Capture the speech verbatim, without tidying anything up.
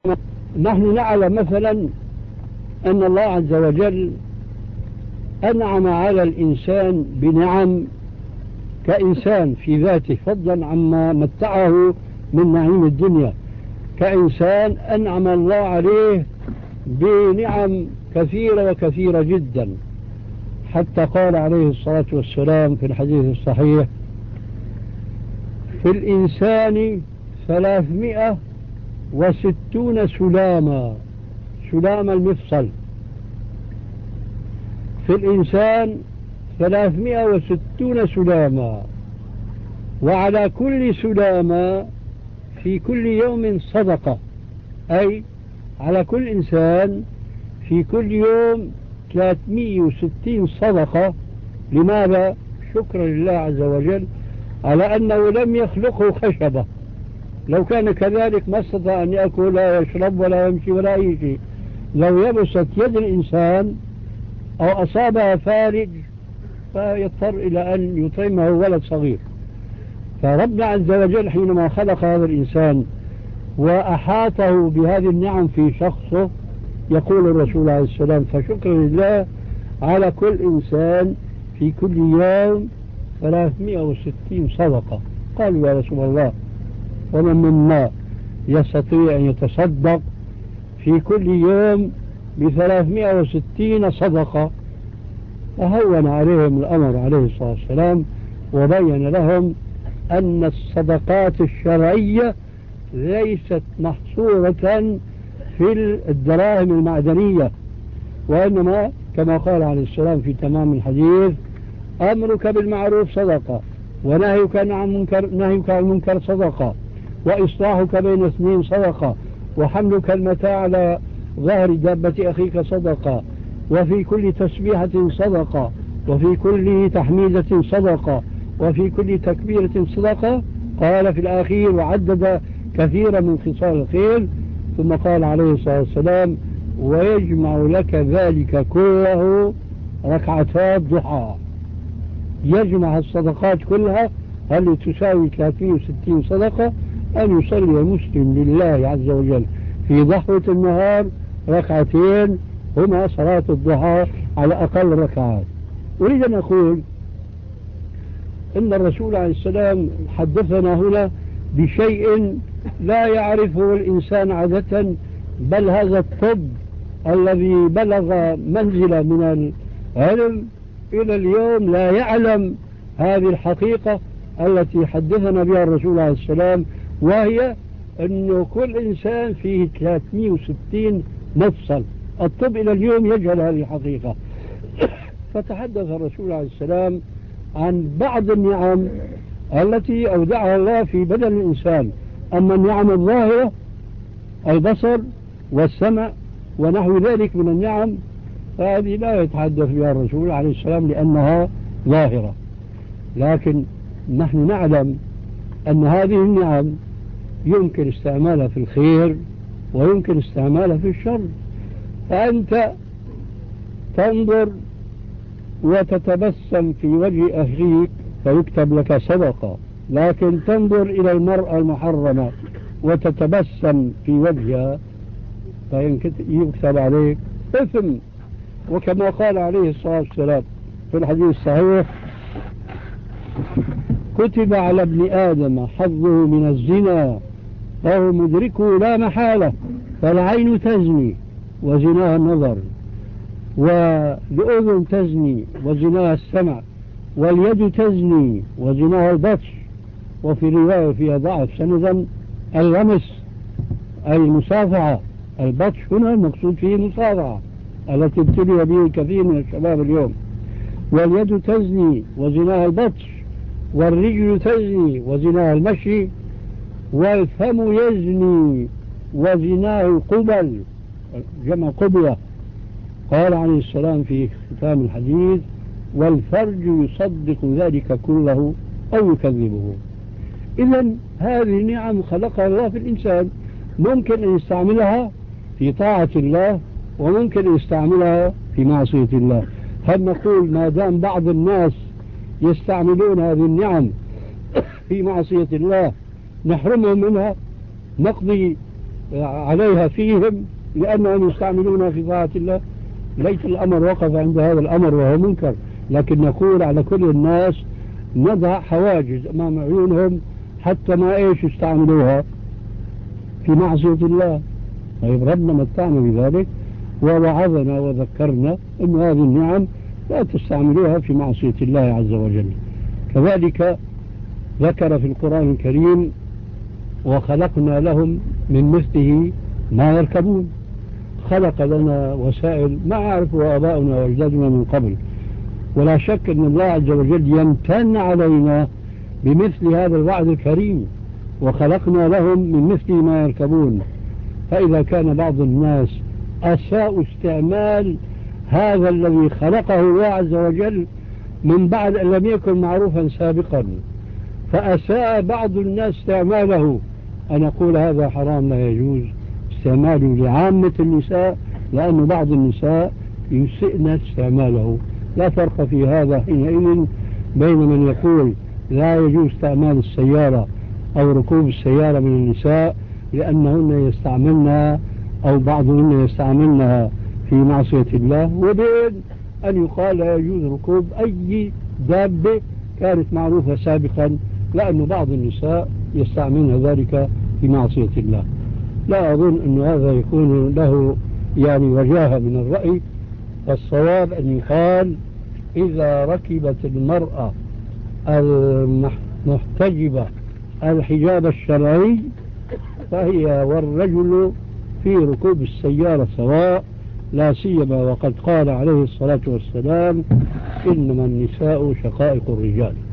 نحن نعلم مثلا أن الله عز وجل أنعم على الإنسان بنعم كإنسان في ذاته، فضلا عما متعه من نعيم الدنيا. كإنسان أنعم الله عليه بنعم كثيرة وكثيرة جدا، حتى قال عليه الصلاة والسلام في الحديث الصحيح: في الإنسان ثلاثمائة وستون سلاما، سلام المفصل، في الإنسان ثلاثمائة وستون سلاما، وعلى كل سلامة في كل يوم صدقة، أي على كل إنسان في كل يوم ثلاثمائة وستين صدقة. لماذا؟ شكرا لله عز وجل على أنه لم يخلقه خشبة، لو كان كذلك ما استطاع أن يأكل ولا يشرب ولا يمشي ولا أي شيء. لو يبست يد الإنسان أو أصابها فارج فيضطر إلى أن يطعمه ولد صغير. فربنا عز وجل حينما خلق هذا الإنسان وأحاطه بهذه النعم في شخصه، يقول الرسول عليه السلام: فشكر لله على كل إنسان في كل يوم ثلاثمائة وستين صدقة. قالوا: يا رسول الله، ومن منا يستطيع أن يتصدق في كل يوم بثلاثمائة وستين صدقة؟ فهون عليهم الأمر عليه الصلاة والسلام وبين لهم أن الصدقات الشرعية ليست محصورة في الدراهم المعدنية، وإنما كما قال عليه السلام في تمام الحديث: أمرك بالمعروف صدقة، ونهيك عن منكر نهيك عن المنكر صدقة، وإصلاحك بين اثنين صدقة، وحملك المتاع على ظهر دابة أخيك صدقة، وفي كل تسبيحة صدقة، وفي كل تحميدة صدقة، وفي كل تكبيرة صدقة. قال في الأخير وعدد كثيرا من خصال الخير، ثم قال عليه الصلاة والسلام: ويجمع لك ذلك كله ركعتات ضحى. يجمع الصدقات كلها التي تساوي ثلاثمائة وستين صدقة أن يصلي المسلم لله عز وجل في ضحوة النهار ركعتين هما صلاة الضحى على أقل ركعات. أريد أن أقول إن الرسول عليه السلام حدثنا هنا بشيء لا يعرفه الإنسان عادة، بل هذا الطب الذي بلغ منزلة من العلم إلى اليوم لا يعلم هذه الحقيقة التي حدثنا بها الرسول عليه السلام، وهي أنه كل إنسان فيه ثلاثمائة وستين مفصل. الطب إلى اليوم يجهل هذه الحقيقة. فتحدث الرسول عليه السلام عن بعض النعم التي أودعها الله في بدن الإنسان. أما النعم الظاهرة البصر والسمع ونحو ذلك من النعم فهذه لا يتحدث بها الرسول عليه السلام لأنها ظاهرة، لكن نحن نعلم أن هذه النعم يمكن استعمالها في الخير ويمكن استعمالها في الشر. فأنت تنظر وتتبسم في وجه أخيك فيكتب لك صدقة، لكن تنظر إلى المرأة المحرمة وتتبسم في وجهها فيكتب عليك إثم. وكما قال عليه الصلاة والسلام في الحديث الصحيح: كتب على ابن آدم حظه من الزنا فهو مدركه لا محالة، فالعين تزني وزناها النظر، والأذن تزني وزناها السمع، واليد تزني وزناها البطش. وفي رواية فيها ضعف سندا: اللمس أي المصافحة. البطش هنا المقصود فيه المصافحة التي ابتلي به كثير من الشباب اليوم. واليد تزني وزناها البطش، والرجل تزني وزناها المشي، والفم يزني وزناه القبل، جمع قبلة. قال عليه السلام في ختام الحديث: والفرج يصدق ذلك كله أو يكذبه. إذن هذه نعم خلقها الله في الإنسان، ممكن أن يستعملها في طاعة الله وممكن أن يستعملها في معصية الله. هل نقول ما دام بعض الناس يستعملون هذه النعم في معصية الله نحرمهم منها، نقضي عليها فيهم لأنهم يستعملونها في طاعة الله. ليس الأمر وقف عند هذا الأمر وهو منكر، لكن نقول على كل الناس نضع حواجز أمام عيونهم حتى ما إيش يستعملوها في معصية الله. طيب ربنا متعنا بذلك ووعظنا وذكرنا أن هذه النعم لا تستعملوها في معصية الله عز وجل. كذلك ذكر في القرآن الكريم وخلقنا لهم من مثله ما يركبون. خلق لنا وسائل ما يعرفها آباؤنا وأجدادنا من قبل، ولا شك أن الله عز وجل يمتن علينا بمثل هذا الوعد الكريم، وخلقنا لهم من مثل ما يركبون. فإذا كان بعض الناس أساء استعمال هذا الذي خلقه الله عز وجل من بعد أن لم يكن معروفا سابقا، فأساء بعض الناس استعماله، أنا أقول هذا حرام لا يجوز استعماله لعامة النساء، لأن بعض النساء يسئن استعماله. لا فرق في هذا حينئذ بين من يقول لا يجوز استعمال السيارة أو ركوب السيارة من النساء لأنهن يستعملنها أو بعضهن يستعملنها في معصية الله، وبين أن يقال لا يجوز ركوب أي دابة كانت معروفة سابقا لأن بعض النساء يستعملن ذلك في معصية الله. لا أظن أن هذا يكون له يعني وجاهة من الرأي، والصواب أن يقال إذا ركبت المرأة المحتجبة الحجاب الشرعي فهي والرجل في ركوب السيارة سواء، لا سيما وقد قال عليه الصلاة والسلام إنما النساء شقائق الرجال.